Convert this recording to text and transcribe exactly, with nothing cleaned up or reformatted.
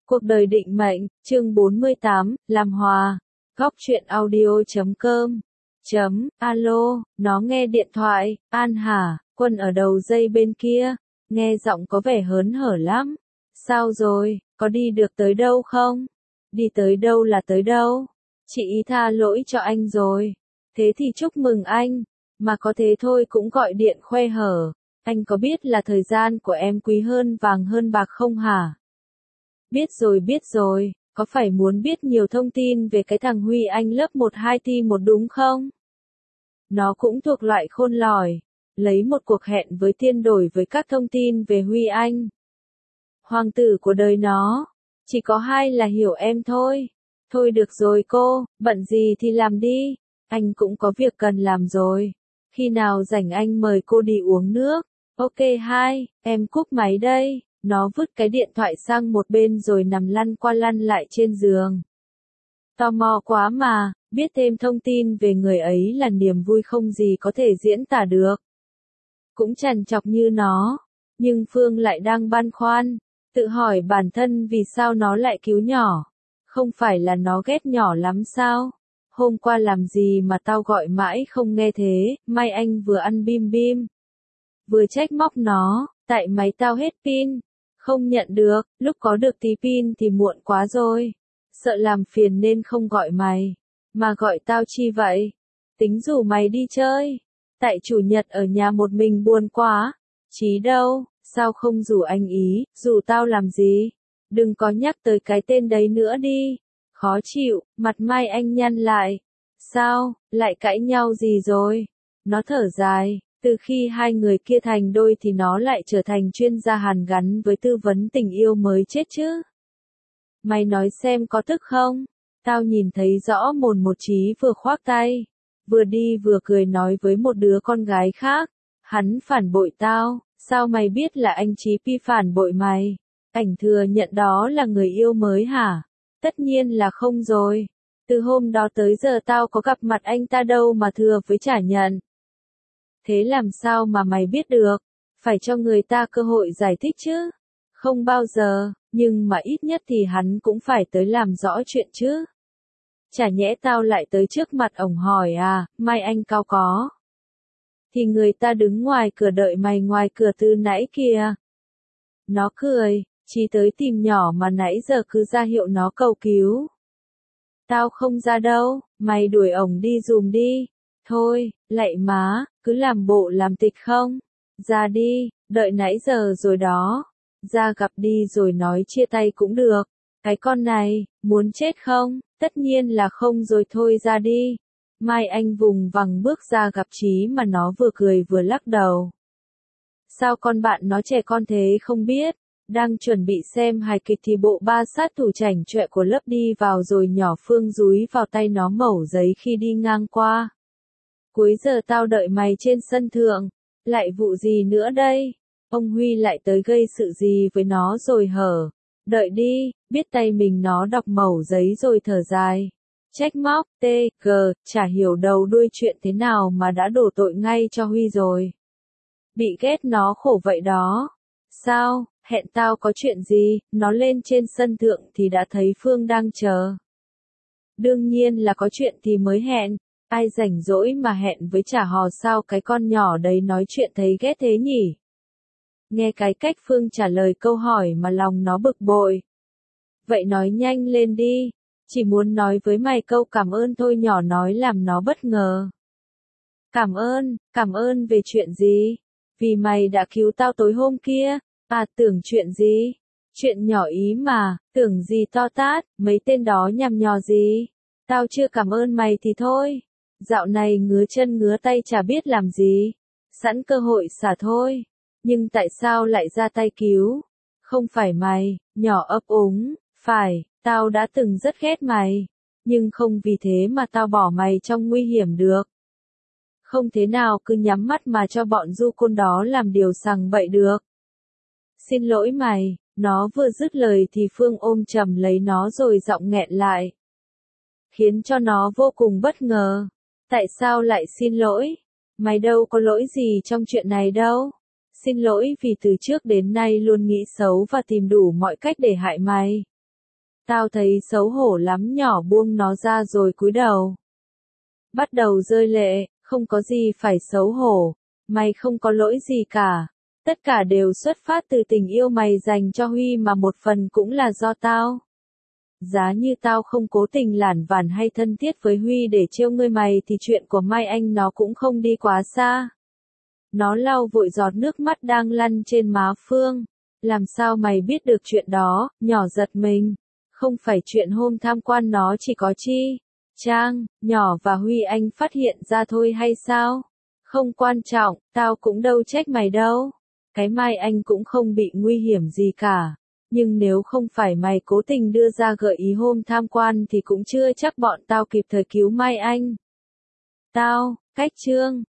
Cuộc đời định mệnh, chương bốn mươi tám, làm hòa. Góc truyện audio chấm com. Chấm, alo, nó nghe điện thoại, An hả, Quân ở đầu dây bên kia, nghe giọng có vẻ hớn hở lắm. Sao rồi, có đi được tới đâu không? Đi tới đâu là tới đâu? Chị ý tha lỗi cho anh rồi. Thế thì chúc mừng anh, mà có thế thôi cũng gọi điện khoe hở. Anh có biết là thời gian của em quý hơn vàng hơn bạc không hả? Biết rồi biết rồi, có phải muốn biết nhiều thông tin về cái thằng Huy Anh lớp một hai ti một đúng không? Nó cũng thuộc loại khôn lỏi, lấy một cuộc hẹn với Tiên đổi với các thông tin về Huy Anh. Hoàng tử của đời nó, chỉ có hai là hiểu em thôi. Thôi được rồi cô, bận gì thì làm đi, anh cũng có việc cần làm rồi. Khi nào rảnh anh mời cô đi uống nước. Ok hai, em cúp máy đây. Nó vứt cái điện thoại sang một bên rồi nằm lăn qua lăn lại trên giường. Tò mò quá mà, biết thêm thông tin về người ấy là niềm vui không gì có thể diễn tả được. Cũng trằn trọc như nó, nhưng Phương lại đang băn khoăn, tự hỏi bản thân vì sao nó lại cứu nhỏ. Không phải là nó ghét nhỏ lắm sao? Hôm qua làm gì mà tao gọi mãi không nghe thế, may anh vừa ăn bim bim. Vừa trách móc nó, tại máy tao hết pin. Không nhận được, lúc có được tí pin thì muộn quá rồi. Sợ làm phiền nên không gọi mày. Mà gọi tao chi vậy? Tính rủ mày đi chơi. Tại chủ nhật ở nhà một mình buồn quá. Chí đâu, sao không rủ anh ý, rủ tao làm gì? Đừng có nhắc tới cái tên đấy nữa đi. Khó chịu, mặt mai anh nhăn lại. Sao, lại cãi nhau gì rồi? Nó thở dài. Từ khi hai người kia thành đôi thì nó lại trở thành chuyên gia hàn gắn với tư vấn tình yêu mới chết chứ. Mày nói xem có tức không? Tao nhìn thấy rõ mồn một Chí vừa khoác tay, vừa đi vừa cười nói với một đứa con gái khác. Hắn phản bội tao, sao mày biết là anh Chí Pi phản bội mày? Ảnh thừa nhận đó là người yêu mới hả? Tất nhiên là không rồi. Từ hôm đó tới giờ tao có gặp mặt anh ta đâu mà thừa với chả nhận. Thế làm sao mà mày biết được? Phải cho người ta cơ hội giải thích chứ. Không bao giờ, nhưng mà ít nhất thì hắn cũng phải tới làm rõ chuyện chứ. Chả nhẽ tao lại tới trước mặt ổng hỏi à, mai anh cao có. Thì người ta đứng ngoài cửa đợi mày ngoài cửa từ nãy kìa. Nó cười, Chí tới tìm nhỏ mà nãy giờ cứ ra hiệu nó cầu cứu. Tao không ra đâu, mày đuổi ổng đi dùm đi. Thôi, lạy má, cứ làm bộ làm tịch không? Ra đi, đợi nãy giờ rồi đó. Ra gặp đi rồi nói chia tay cũng được. Cái con này, muốn chết không? Tất nhiên là không rồi thôi ra đi. Mai anh vùng vằng bước ra gặp Chí mà nó vừa cười vừa lắc đầu. Sao con bạn nó trẻ con thế không biết? Đang chuẩn bị xem hài kịch thì bộ ba sát thủ chảnh chọe của lớp đi vào rồi nhỏ Phương dúi vào tay nó mẩu giấy khi đi ngang qua. Cuối giờ tao đợi mày trên sân thượng. Lại vụ gì nữa đây? Ông Huy lại tới gây sự gì với nó rồi hở? Đợi đi, biết tay mình nó đọc mẩu giấy rồi thở dài. Trách móc, tê, gờ, chả hiểu đầu đuôi chuyện thế nào mà đã đổ tội ngay cho Huy rồi. Bị ghét nó khổ vậy đó. Sao, hẹn tao có chuyện gì? Nó lên trên sân thượng thì đã thấy Phương đang chờ. Đương nhiên là có chuyện thì mới hẹn. Ai rảnh rỗi mà hẹn với chả hò sao cái con nhỏ đấy nói chuyện thấy ghét thế nhỉ? Nghe cái cách Phương trả lời câu hỏi mà lòng nó bực bội. Vậy nói nhanh lên đi, chỉ muốn nói với mày câu cảm ơn thôi nhỏ nói làm nó bất ngờ. Cảm ơn, cảm ơn về chuyện gì? Vì mày đã cứu tao tối hôm kia, à tưởng chuyện gì? Chuyện nhỏ ý mà, tưởng gì to tát, mấy tên đó nhằm nhò gì? Tao chưa cảm ơn mày thì thôi. Dạo này ngứa chân ngứa tay chả biết làm gì. Sẵn cơ hội xả thôi. Nhưng tại sao lại ra tay cứu? Không phải mày, nhỏ ấp úng, phải, tao đã từng rất ghét mày. Nhưng không vì thế mà tao bỏ mày trong nguy hiểm được. Không thế nào cứ nhắm mắt mà cho bọn du côn đó làm điều sằng bậy được. Xin lỗi mày, nó vừa dứt lời thì Phương ôm chầm lấy nó rồi giọng nghẹn lại. Khiến cho nó vô cùng bất ngờ. Tại sao lại xin lỗi? Mày đâu có lỗi gì trong chuyện này đâu. Xin lỗi vì từ trước đến nay luôn nghĩ xấu và tìm đủ mọi cách để hại mày. Tao thấy xấu hổ lắm, nhỏ buông nó ra rồi cúi đầu. Bắt đầu rơi lệ, không có gì phải xấu hổ, mày không có lỗi gì cả. Tất cả đều xuất phát từ tình yêu mày dành cho Huy mà một phần cũng là do tao. Giá như tao không cố tình lản vản hay thân thiết với Huy để trêu ngươi mày thì chuyện của Mai Anh nó cũng không đi quá xa. Nó lau vội giọt nước mắt đang lăn trên má Phương. Làm sao mày biết được chuyện đó, nhỏ giật mình. Không phải chuyện hôm tham quan nó chỉ có Chi, Trang, nhỏ và Huy Anh phát hiện ra thôi hay sao? Không quan trọng, tao cũng đâu trách mày đâu. Cái Mai Anh cũng không bị nguy hiểm gì cả. Nhưng nếu không phải mày cố tình đưa ra gợi ý hôm tham quan thì cũng chưa chắc bọn tao kịp thời cứu Mai Anh. Tao, cách Trương.